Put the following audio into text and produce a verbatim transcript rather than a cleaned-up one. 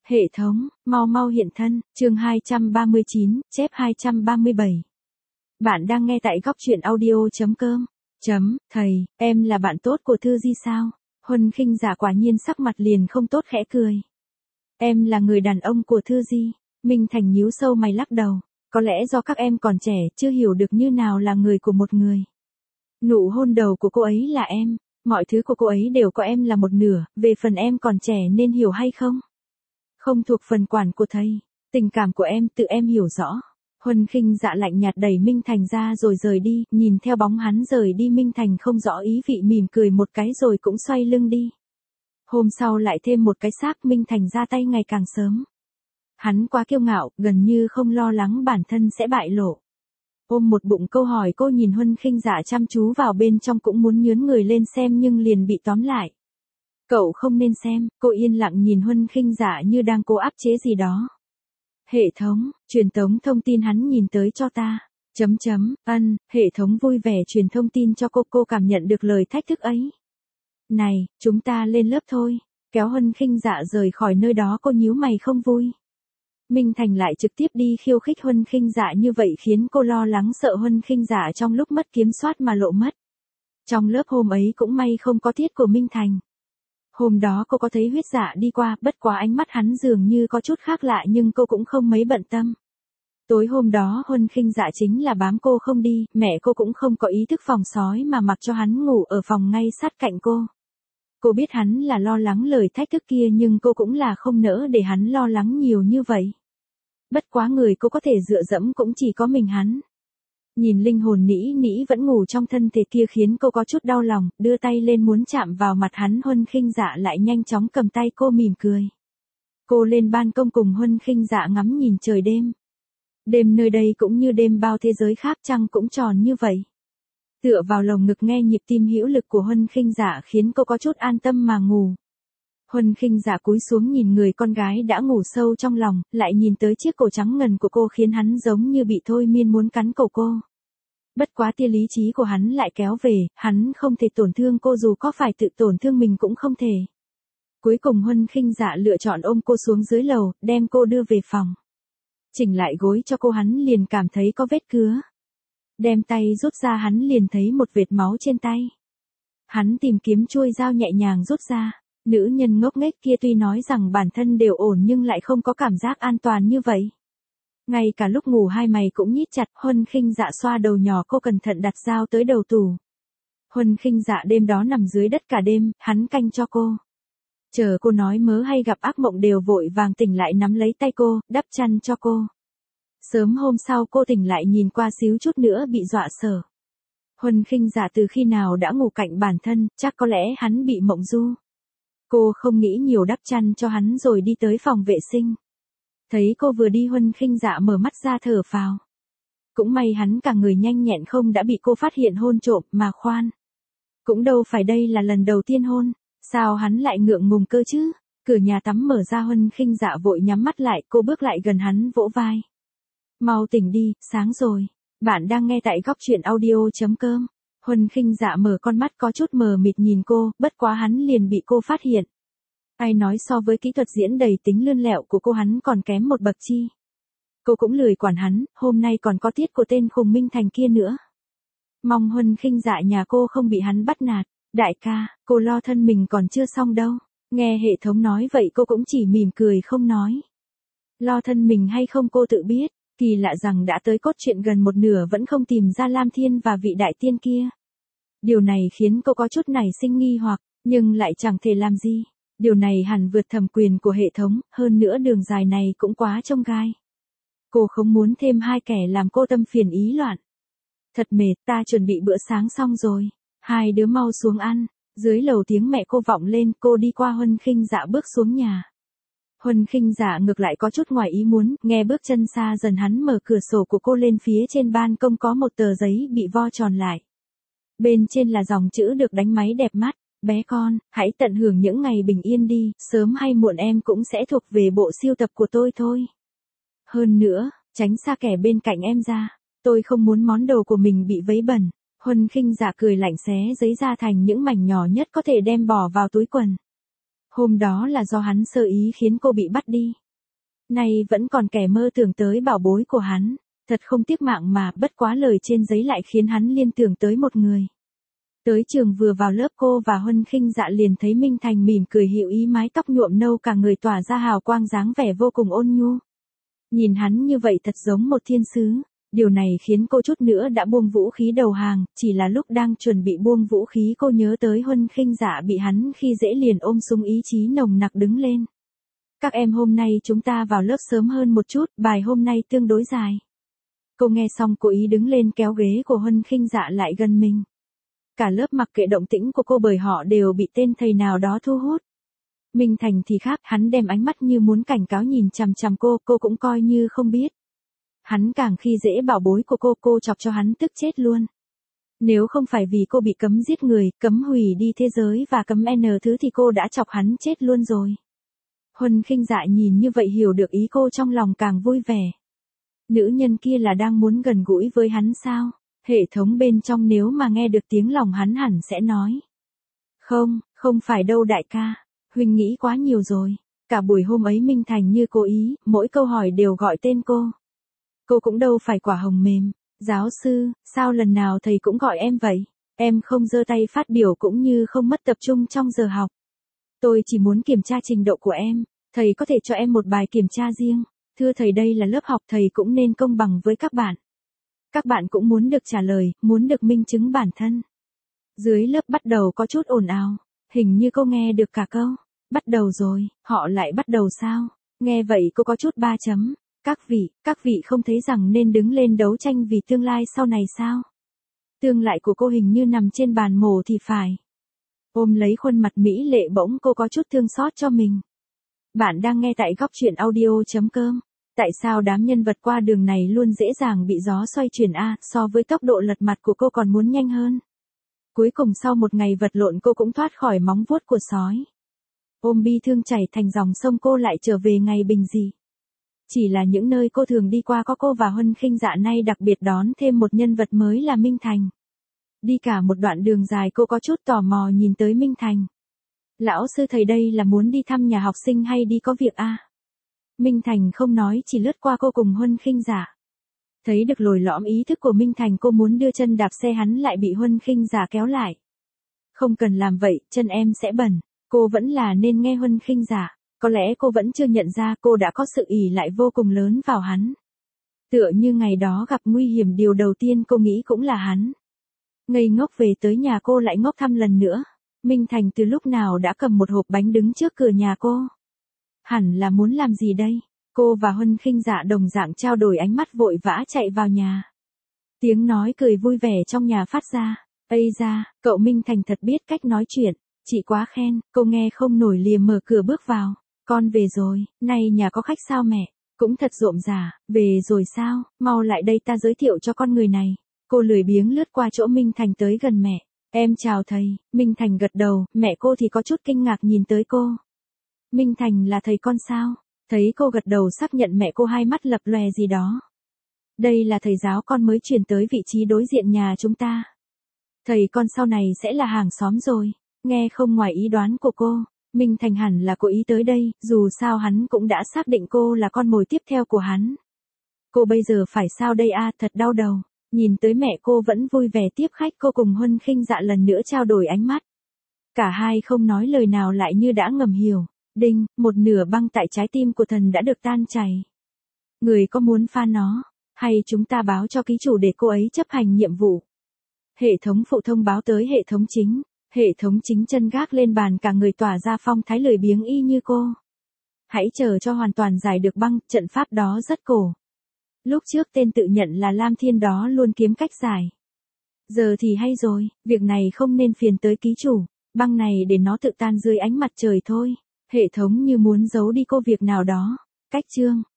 Hệ thống, mau mau hiện thân, chương hai trăm ba mươi chín, chép hai trăm ba mươi bảy. Bạn đang nghe tại góc truyện audio.com. Chấm, thầy, em là bạn tốt của Thư Di sao? Huân Khinh Dạ quả nhiên sắc mặt liền không tốt khẽ cười. Em là người đàn ông của Thư Di. Minh Thành nhíu sâu mày lắc đầu. Có lẽ do các em còn trẻ, chưa hiểu được như nào là người của một người. Nụ hôn đầu của cô ấy là em, mọi thứ của cô ấy đều có em là một nửa, về phần em còn trẻ nên hiểu hay không? Không thuộc phần quản của thầy, tình cảm của em tự em hiểu rõ. Huân Khinh Dạ lạnh nhạt đẩy Minh Thành ra rồi rời đi, nhìn theo bóng hắn rời đi Minh Thành không rõ ý vị mỉm cười một cái rồi cũng xoay lưng đi. Hôm sau lại thêm một cái xác, Minh Thành ra tay ngày càng sớm. Hắn quá kiêu ngạo, gần như không lo lắng bản thân sẽ bại lộ. Ôm một bụng câu hỏi cô nhìn Huân Khinh Dạ chăm chú vào bên trong cũng muốn nhướn người lên xem nhưng liền bị tóm lại. Cậu không nên xem, cô yên lặng nhìn Huân Khinh Dạ như đang cố áp chế gì đó. Hệ thống, truyền tống thông tin hắn nhìn tới cho ta. Chấm chấm, ân, hệ thống vui vẻ truyền thông tin cho cô, cô cảm nhận được lời thách thức ấy. Này, chúng ta lên lớp thôi. Kéo Huân Khinh Dạ rời khỏi nơi đó cô nhíu mày không vui. Minh Thành lại trực tiếp đi khiêu khích Huân Khinh Dạ như vậy khiến cô lo lắng sợ Huân Khinh Dạ trong lúc mất kiểm soát mà lộ mất. Trong lớp hôm ấy cũng may không có tiết của Minh Thành. Hôm đó cô có thấy Huyết Dạ đi qua, bất quá ánh mắt hắn dường như có chút khác lạ nhưng cô cũng không mấy bận tâm. Tối hôm đó Huân Khinh Dạ chính là bám cô không đi, mẹ cô cũng không có ý thức phòng sói mà mặc cho hắn ngủ ở phòng ngay sát cạnh cô. Cô biết hắn là lo lắng lời thách thức kia nhưng cô cũng là không nỡ để hắn lo lắng nhiều như vậy. Bất quá người cô có thể dựa dẫm cũng chỉ có mình hắn. Nhìn linh hồn nĩ nĩ vẫn ngủ trong thân thể kia khiến cô có chút đau lòng, đưa tay lên muốn chạm vào mặt hắn. Huân Khinh Dạ lại nhanh chóng cầm tay cô mỉm cười. Cô lên ban công cùng Huân Khinh Dạ ngắm nhìn trời đêm. Đêm nơi đây cũng như đêm bao thế giới khác, trăng cũng tròn như vậy. Tựa vào lồng ngực nghe nhịp tim hữu lực của Huân Khinh Dạ khiến cô có chút an tâm mà ngủ. Huân Khinh Dạ cúi xuống nhìn người con gái đã ngủ sâu trong lòng, lại nhìn tới chiếc cổ trắng ngần của cô khiến hắn giống như bị thôi miên muốn cắn cổ cô. Bất quá tia lý trí của hắn lại kéo về, hắn không thể tổn thương cô dù có phải tự tổn thương mình cũng không thể. Cuối cùng Huân Khinh Dạ lựa chọn ôm cô xuống dưới lầu, đem cô đưa về phòng. Chỉnh lại gối cho cô hắn liền cảm thấy có vết cứa. Đem tay rút ra hắn liền thấy một vệt máu trên tay. Hắn tìm kiếm chuôi dao nhẹ nhàng rút ra. Nữ nhân ngốc nghếch kia tuy nói rằng bản thân đều ổn nhưng lại không có cảm giác an toàn như vậy. Ngay cả lúc ngủ hai mày cũng nhít chặt. Huân Khinh Dạ xoa đầu nhỏ cô cẩn thận đặt dao tới đầu tủ. Huân Khinh Dạ đêm đó nằm dưới đất cả đêm, hắn canh cho cô. Chờ cô nói mớ hay gặp ác mộng đều vội vàng tỉnh lại nắm lấy tay cô, đắp chăn cho cô. Sớm hôm sau cô tỉnh lại nhìn qua xíu chút nữa bị dọa sợ. Huân Khinh Dạ từ khi nào đã ngủ cạnh bản thân, chắc có lẽ hắn bị mộng du. Cô không nghĩ nhiều đắp chăn cho hắn rồi đi tới phòng vệ sinh. Thấy cô vừa đi Huân Khinh Dạ mở mắt ra thở phào. Cũng may hắn cả người nhanh nhẹn không đã bị cô phát hiện hôn trộm mà khoan. Cũng đâu phải đây là lần đầu tiên hôn, sao hắn lại ngượng ngùng cơ chứ? Cửa nhà tắm mở ra Huân Khinh Dạ vội nhắm mắt lại, cô bước lại gần hắn vỗ vai. Mau tỉnh đi, sáng rồi. Bạn đang nghe tại góc truyện audio.com. Huân Khinh Dạ mở con mắt có chút mờ mịt nhìn cô, bất quá hắn liền bị cô phát hiện. Ai nói so với kỹ thuật diễn đầy tính lươn lẹo của cô hắn còn kém một bậc chi. Cô cũng lười quản hắn, hôm nay còn có tiết của tên khùng Minh Thành kia nữa. Mong Huân Khinh Dạ nhà cô không bị hắn bắt nạt. Đại ca, cô lo thân mình còn chưa xong đâu. Nghe hệ thống nói vậy cô cũng chỉ mỉm cười không nói. Lo thân mình hay không cô tự biết. Kỳ lạ rằng đã tới cốt truyện gần một nửa vẫn không tìm ra Lam Thiên và vị đại tiên kia. Điều này khiến cô có chút nảy sinh nghi hoặc, nhưng lại chẳng thể làm gì. Điều này hẳn vượt thẩm quyền của hệ thống, hơn nữa đường dài này cũng quá chông gai. Cô không muốn thêm hai kẻ làm cô tâm phiền ý loạn. Thật mệt, ta chuẩn bị bữa sáng xong rồi. Hai đứa mau xuống ăn. Dưới lầu tiếng mẹ cô vọng lên, cô đi qua Huân Khinh Dạ bước xuống nhà. Huân Khinh Dạ ngược lại có chút ngoài ý muốn, nghe bước chân xa dần hắn mở cửa sổ của cô lên phía trên ban công có một tờ giấy bị vo tròn lại. Bên trên là dòng chữ được đánh máy đẹp mắt, bé con, hãy tận hưởng những ngày bình yên đi, sớm hay muộn em cũng sẽ thuộc về bộ sưu tập của tôi thôi. Hơn nữa, tránh xa kẻ bên cạnh em ra, tôi không muốn món đồ của mình bị vấy bẩn. Huân Khinh Dạ cười lạnh xé giấy ra thành những mảnh nhỏ nhất có thể đem bỏ vào túi quần. Hôm đó là do hắn sơ ý khiến cô bị bắt đi. Nay vẫn còn kẻ mơ tưởng tới bảo bối của hắn. Thật không tiếc mạng mà, bất quá lời trên giấy lại khiến hắn liên tưởng tới một người. Tới trường vừa vào lớp, cô và Huân Khinh Dạ liền thấy Minh Thành mỉm cười hữu ý, mái tóc nhuộm nâu cả người tỏa ra hào quang, dáng vẻ vô cùng ôn nhu. Nhìn hắn như vậy thật giống một thiên sứ. Điều này khiến cô chút nữa đã buông vũ khí đầu hàng, chỉ là lúc đang chuẩn bị buông vũ khí cô nhớ tới Huân Khinh Dạ bị hắn khi dễ liền ôm súng, ý chí nồng nặc đứng lên. Các em, hôm nay chúng ta vào lớp sớm hơn một chút, bài hôm nay tương đối dài. Cô nghe xong cố ý đứng lên kéo ghế của Huân Khinh Dạ lại gần mình. Cả lớp mặc kệ động tĩnh của cô bởi họ đều bị tên thầy nào đó thu hút. Minh Thành thì khác, hắn đem ánh mắt như muốn cảnh cáo nhìn chằm chằm cô, cô cũng coi như không biết. Hắn càng khi dễ bảo bối của cô, cô chọc cho hắn tức chết luôn. Nếu không phải vì cô bị cấm giết người, cấm hủy đi thế giới và cấm N thứ thì cô đã chọc hắn chết luôn rồi. Huân Khinh Dạ nhìn như vậy hiểu được ý cô, trong lòng càng vui vẻ. Nữ nhân kia là đang muốn gần gũi với hắn sao? Hệ thống bên trong nếu mà nghe được tiếng lòng hắn hẳn sẽ nói. Không, không phải đâu đại ca. Huynh nghĩ quá nhiều rồi. Cả buổi hôm ấy Minh Thành như cố ý, mỗi câu hỏi đều gọi tên cô. Cô cũng đâu phải quả hồng mềm. Giáo sư, sao lần nào thầy cũng gọi em vậy? Em không giơ tay phát biểu cũng như không mất tập trung trong giờ học. Tôi chỉ muốn kiểm tra trình độ của em. Thầy có thể cho em một bài kiểm tra riêng. Thưa thầy, đây là lớp học, thầy cũng nên công bằng với các bạn. Các bạn cũng muốn được trả lời, muốn được minh chứng bản thân. Dưới lớp bắt đầu có chút ồn ào. Hình như cô nghe được cả câu. Bắt đầu rồi, họ lại bắt đầu sao? Nghe vậy cô có chút ba chấm. Các vị, các vị không thấy rằng nên đứng lên đấu tranh vì tương lai sau này sao? Tương lai của cô hình như nằm trên bàn mổ thì phải. Ôm lấy khuôn mặt mỹ lệ bỗng cô có chút thương xót cho mình. Bạn đang nghe tại góc truyện audio chấm com. Tại sao đám nhân vật qua đường này luôn dễ dàng bị gió xoay chuyển a, so với tốc độ lật mặt của cô còn muốn nhanh hơn. Cuối cùng sau một ngày vật lộn cô cũng thoát khỏi móng vuốt của sói. Ôm bi thương chảy thành dòng sông, cô lại trở về ngày bình dị. Chỉ là những nơi cô thường đi qua có cô và Huân Khinh Dạ, nay đặc biệt đón thêm một nhân vật mới là Minh Thành. Đi cả một đoạn đường dài cô có chút tò mò nhìn tới Minh Thành. Lão sư thầy đây là muốn đi thăm nhà học sinh hay đi có việc a? À? Minh Thành không nói, chỉ lướt qua cô cùng Huân Khinh Dạ. Thấy được lồi lõm ý thức của Minh Thành, cô muốn đưa chân đạp xe hắn lại bị Huân Khinh Dạ kéo lại. Không cần làm vậy, chân em sẽ bẩn. Cô vẫn là nên nghe Huân Khinh Dạ. Có lẽ cô vẫn chưa nhận ra cô đã có sự ỷ lại vô cùng lớn vào hắn. Tựa như ngày đó gặp nguy hiểm, điều đầu tiên cô nghĩ cũng là hắn. Ngây ngốc về tới nhà cô lại ngốc thăm lần nữa. Minh Thành từ lúc nào đã cầm một hộp bánh đứng trước cửa nhà cô. Hẳn là muốn làm gì đây? Cô và Huân Khinh Dạ đồng dạng trao đổi ánh mắt, vội vã chạy vào nhà. Tiếng nói cười vui vẻ trong nhà phát ra. Ây da, cậu Minh Thành thật biết cách nói chuyện. Chị quá khen, cô nghe không nổi liền mở cửa bước vào. Con về rồi, nay nhà có khách sao mẹ? Cũng thật rộn rả, về rồi sao? Mau lại đây ta giới thiệu cho con người này. Cô lười biếng lướt qua chỗ Minh Thành tới gần mẹ. Em chào thầy. Minh Thành gật đầu, mẹ cô thì có chút kinh ngạc nhìn tới cô. Minh Thành là thầy con sao? Thấy cô gật đầu xác nhận, mẹ cô hai mắt lập lòe gì đó. Đây là thầy giáo con mới chuyển tới vị trí đối diện nhà chúng ta. Thầy con sau này sẽ là hàng xóm rồi. Nghe không ngoài ý đoán của cô. Minh Thành hẳn là cố ý tới đây, dù sao hắn cũng đã xác định cô là con mồi tiếp theo của hắn. Cô bây giờ phải sao đây a, à, thật đau đầu. Nhìn tới mẹ cô vẫn vui vẻ tiếp khách, cô cùng Huân Khinh Dạ lần nữa trao đổi ánh mắt. Cả hai không nói lời nào, lại như đã ngầm hiểu. Đinh, một nửa băng tại trái tim của thần đã được tan chảy. Người có muốn pha nó, hay chúng ta báo cho ký chủ để cô ấy chấp hành nhiệm vụ? Hệ thống phụ thông báo tới hệ thống chính. Hệ thống chính chân gác lên bàn, cả người tỏa ra phong thái lười biếng y như cô. Hãy chờ cho hoàn toàn giải được băng, trận pháp đó rất cổ. Lúc trước tên tự nhận là Lam Thiên đó luôn kiếm cách giải. Giờ thì hay rồi, việc này không nên phiền tới ký chủ. Băng này để nó tự tan dưới ánh mặt trời thôi. Hệ thống như muốn giấu đi cô việc nào đó. Cách chương.